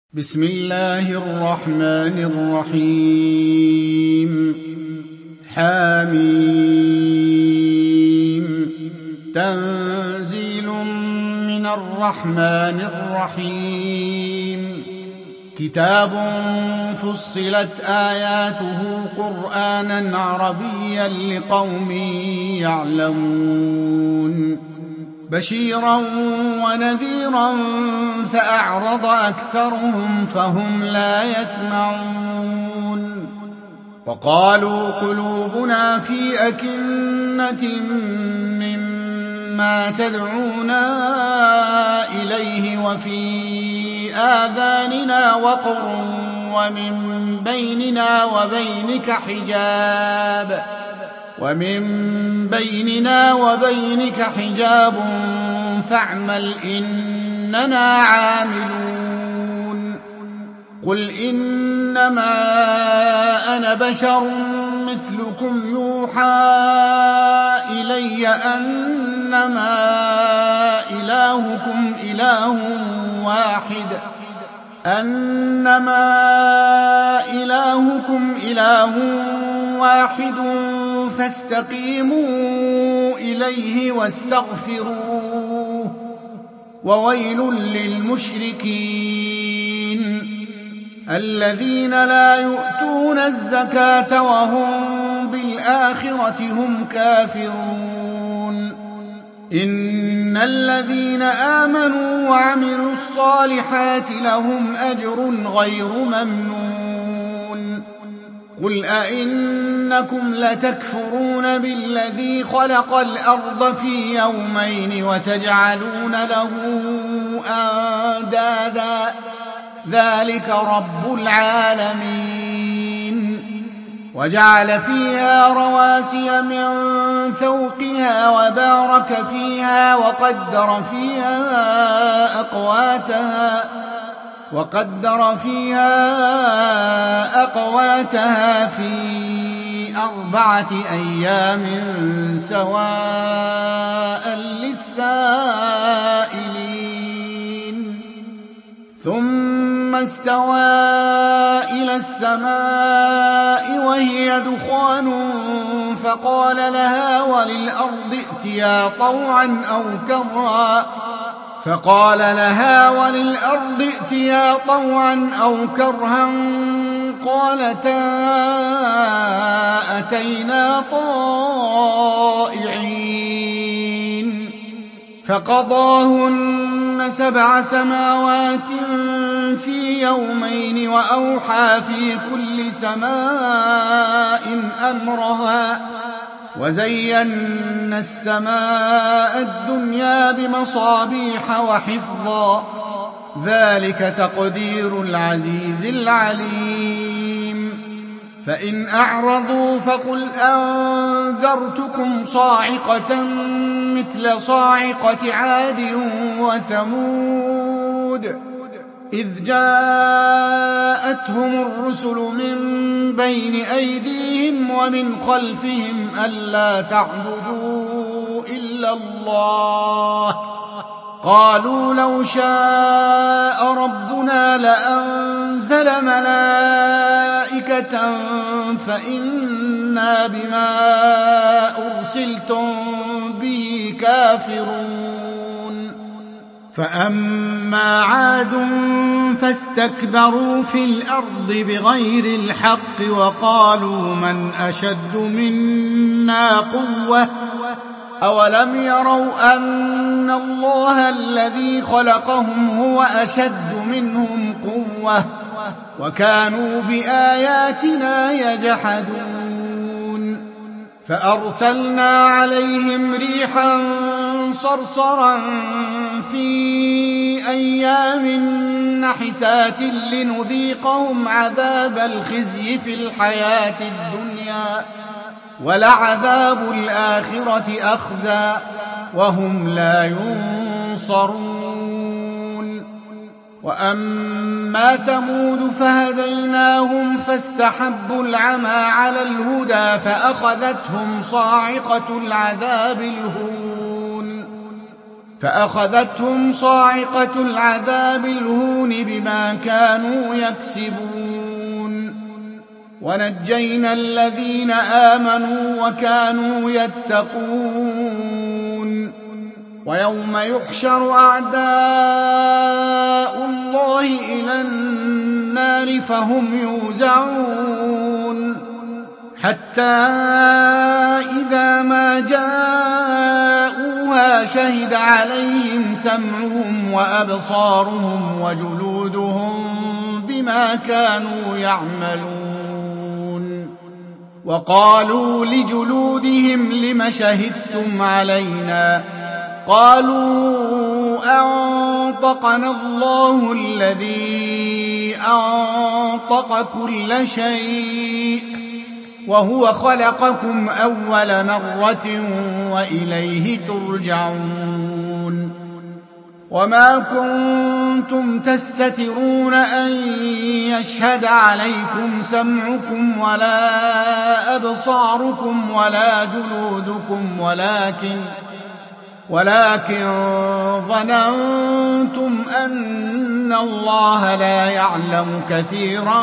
بسم الله الرحمن الرحيم حميم تنزيل من الرحمن الرحيم كتاب فصلت آياته قرآنا عربيا لقوم يعلمون بشيرا ونذيرا فأعرض أكثرهم فهم لا يسمعون وقالوا قلوبنا في أكنة مما تدعونا إليك آذاننا وقر ومن بيننا وبينك حجاب فاعمل إننا عاملون قل إنما أنا بشر مثلكم يوحى إلي أنما إلهكم إله واحد فاستقيموا إليه واستغفروه وويل للمشركين الذين لا يؤتون الزكاة وهم بالآخرة هم كافرون إن الذين آمنوا وعملوا الصالحات لهم أجر غير ممنون قل أئنكم لتكفرون بالذي خلق الأرض في يومين وتجعلون له أندادا ذلك رب العالمين وجعل فيها رواسي من فوقها وبارك فيها وقدر فيها أقواتها في 4 أيام سواء للسائلين ثم استوى إلى السماء وهي دخان فقال لها وللأرض ائتيا طوعا أو كرها قالتا أتينا طائعين فقضاهن 7 سماوات في يومين وأوحى في كل سماء أمرها وزينا السماء الدنيا بمصابيح وحفظا ذلك تقدير العزيز العليم فإن أعرضوا فقل أنذرتكم صاعقة مثل صاعقة عاد وثمود إذ جاءتهم الرسل من بين أيديهم ومن خلفهم ألا تعبدوا إلا الله قالوا لو شاء ربنا لأنزل ملائكة فإنا بما أرسلتم به كافرون فأما عاد فاستكبروا في الأرض بغير الحق وقالوا من أشد منا قوة أولم يروا أن الله الذي خلقهم هو أشد منهم قوة وكانوا بآياتنا يجحدون فأرسلنا عليهم ريحا صرصرا في أيام نحسات لنذيقهم عذاب الخزي في الحياة الدنيا ولعذاب الآخرة أخزى وهم لا ينصرون وأما ثمود فهديناهم فاستحبوا العمى على الهدى فأخذتهم صاعقة العذاب الهون فأخذتهم صاعقة العذاب الهون بما كانوا يكسبون ونجينا الذين آمنوا وكانوا يتقون ويوم يحشر أعداء الله إلى النار فهم يوزعون حتى إذا ما جاءوها شهد عليهم سمعهم وأبصارهم وجلودهم بما كانوا يعملون وقالوا لجلودهم لم شهدتم علينا قالوا أنطقنا الله الذي أنطق كل شيء وهو خلقكم أول مرة وإليه ترجعون وما كنتم تستترون أن يشهد عليكم سمعكم ولا أبصاركم ولا جلودكم ولكن ظننتم أن الله لا يعلم كثيرا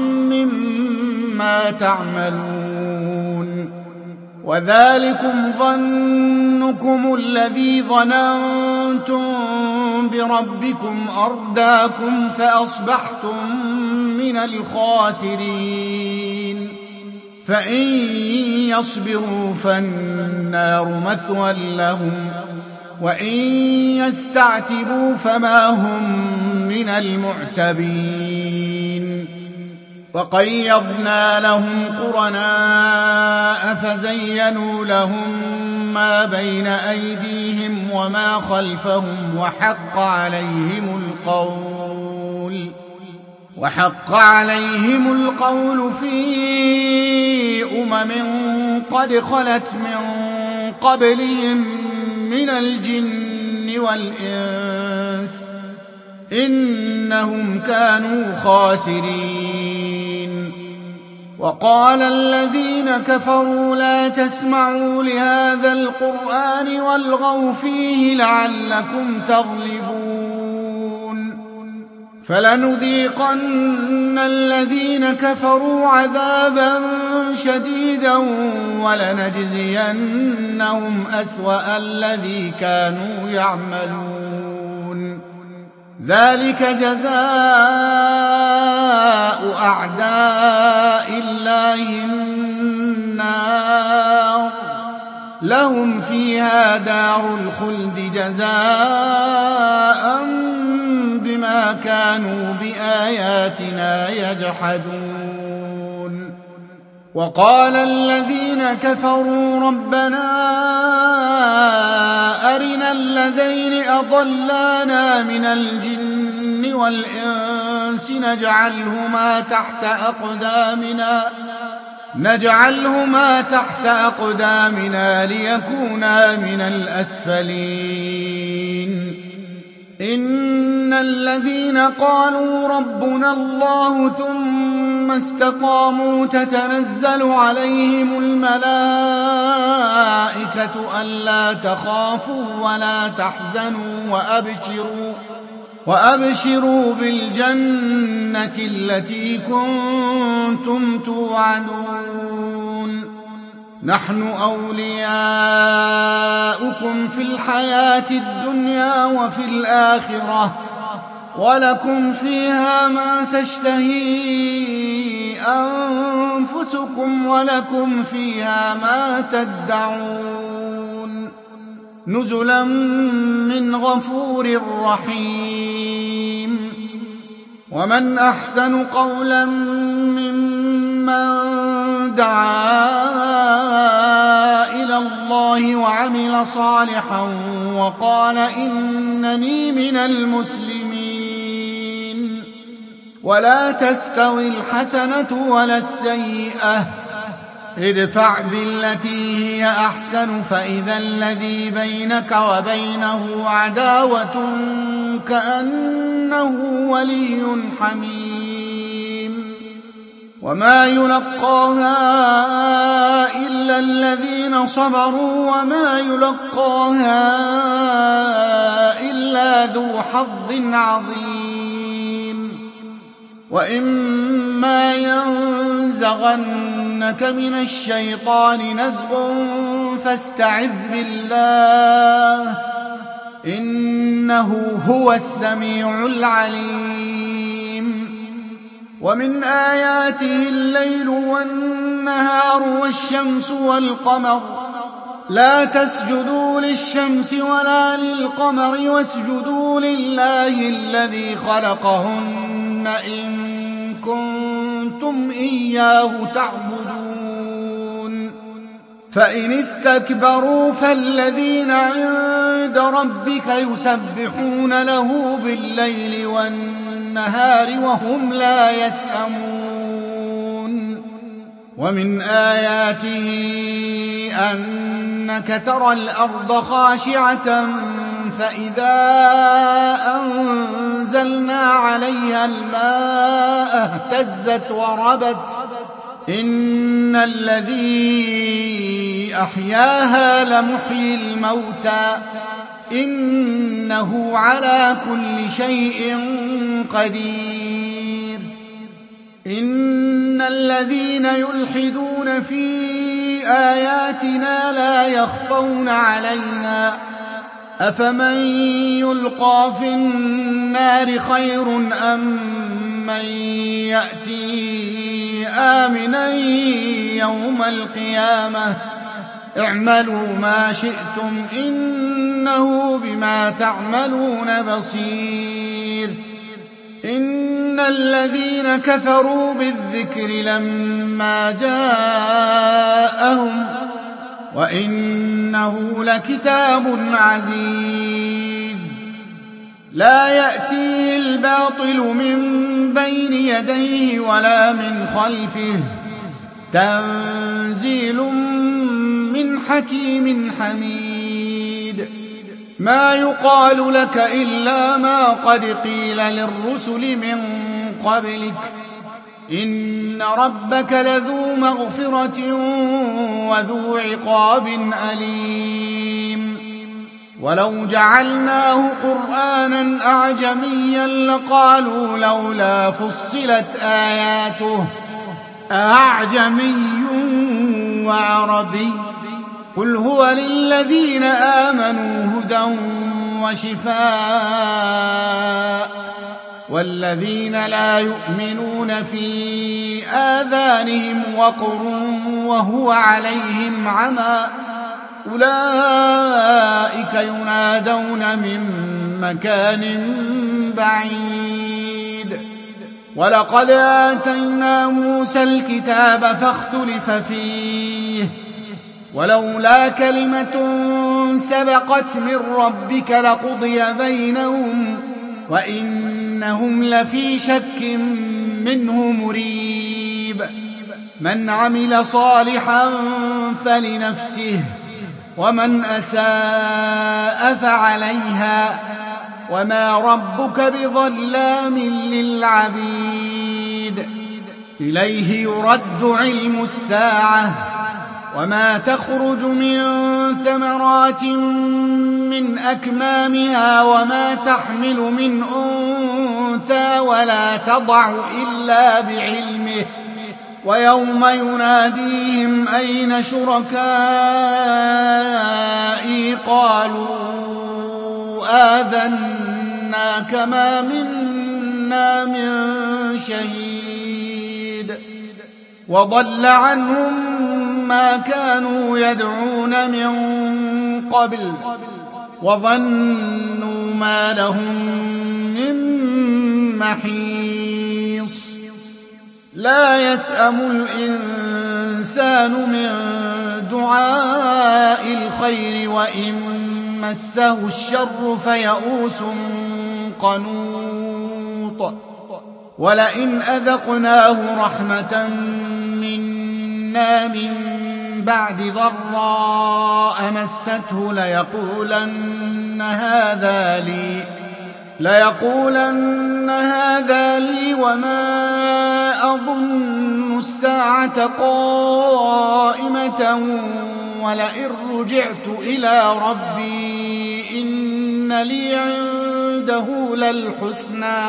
مما تعملون وذلكم ظنكم الذي ظننتم بربكم أرداكم فأصبحتم من الخاسرين فإن يصبروا فالنار مثوى لهم وإن يستعتبوا فما هم من المعتبين وقيضنا لهم قرناء فزينوا لهم ما بين أيديهم وما خلفهم وحق عليهم القول في قد خلت من قبلهم من الجن والإنس إنهم كانوا خاسرين وقال الذين كفروا لا تسمعوا لهذا القرآن والغوا فيه لعلكم تغلبون فلنذيقن الذين كفروا عذابا شديدا ولنجزينهم أسوأ الذي كانوا يعملون ذلك جزاء أعداء الله النار لهم فيها دار الخلد جزاء بما كانوا بآياتنا يجحدون وقال الذين كفروا ربنا أرنا الذين أضلانا من الجن والإنس نجعلهما تحت أقدامنا ليكونا من الأسفلين إن الذين قالوا ربنا الله ثم استقاموا تتنزل عليهم الملائكة ألا تخافوا ولا تحزنوا وأبشروا بالجنة التي كنتم توعدون نحن أولياؤكم في الحياة الدنيا وفي الآخرة ولكم فيها ما تشتهي أنفسكم ولكم فيها ما تدعون نزلا من غفور رحيم ومن أحسن قولا ممن دعا إلى الله وعمل صالحا وقال إنني من المسلمين ولا تستوي الحسنة ولا السيئة ادفع بالتي هي أحسن فإذا الذي بينك وبينه عداوة كأنه ولي حميم وما يلقاها إلا الذين صبروا وما يلقاها إلا ذو حظ عظيم. وإما ينزغنك من الشيطان نزغ فاستعذ بالله إنه هو السميع العليم. ومن آياته الليل والنهار والشمس والقمر لا تسجدوا للشمس ولا للقمر واسجدوا لله الذي خلقهن إن كنتم إياه تعبدون. فإن استكبروا فالذين عند ربك يسبحون له بالليل والنهار وهم لا يسأمون. ومن آياته أنك ترى الأرض خاشعة فإذا أنزلنا عليها الماء اهتزت وربت إن الذي أحياها لمحيي الموتى إنه على كل شيء قدير. إن الذين يلحدون في آياتنا لا يخفون علينا أفمن يلقى في النار خير أم من يأتي آمنا يوم القيامة اعملوا ما شئتم إنه بما تعملون بصير. إن الذين كفروا بالذكر لما جاءهم وإنه لكتاب عزيز لا يأتيه الباطل من بين يديه ولا من خلفه تنزيل من حكيم حميد. ما يقال لك إلا ما قد قيل للرسل من قبلك إن ربك لذو مغفرة وذو عقاب أليم. ولو جعلناه قرآنا أعجميا لقالوا لولا فصلت آياته أعجمي وعربي قل هو للذين آمنوا هدى وشفاء والذين لا يؤمنون في آذانهم وقر وهو عليهم عمى أولئك ينادون من مكان بعيد. ولقد آتينا موسى الكتاب فاختلف فيه ولولا كلمة سبقت من ربك لقضي بينهم وإنهم لفي شك منه مريب. من عمل صالحا فلنفسه ومن أساء فعليها وما ربك بظلام للعبيد. إليه يرد علم الساعة وما تخرج من ثمرات من أكمامها وما تحمل من أنثى ولا تضع إلا بعلمه ويوم يناديهم أين شركائي قالوا آذناك ما منا من شهيد. وضل عنهم ما كانوا يدعون من قبل وظنوا ما لهم من محيص. لا يسأم الإنسان من دعاء الخير وإن مسه الشر فيئوس قنوط. ولئن أذقناه رحمة منا من بعد ضراء مسته ليقولن هذا لي ليقولن هذا لي وما أظن الساعة قائمة ولئن رجعت إلى ربي إن لي عنده للحسنى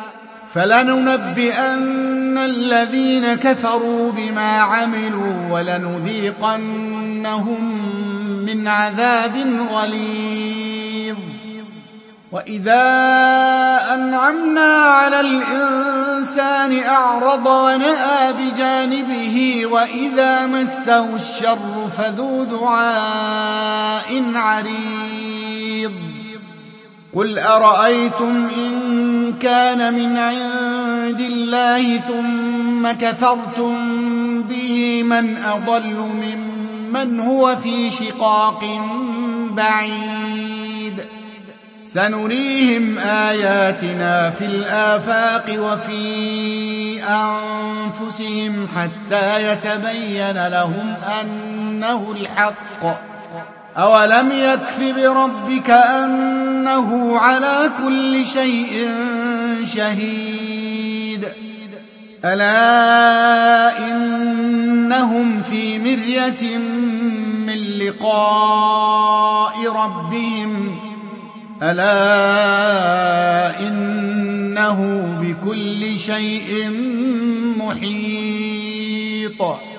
فلننبئن الذين كفروا بما عملوا ولنذيقنهم من عذاب غليظ. وإذا أنعمنا على الإنسان أعرض ونأى بجانبه وإذا مسه الشر فذو دعاء عريض. قل أرأيتم إن كان من عند الله ثم كفرتم به من أضل ممن هو في شقاق بعيد. سنريهم آياتنا في الآفاق وفي أنفسهم حتى يتبين لهم أنه الحق. أولم يكف بربك أنه على كل شيء شهيد. ألا إنهم في مرية من لقاء ربهم ألا إنه بكل شيء محيط.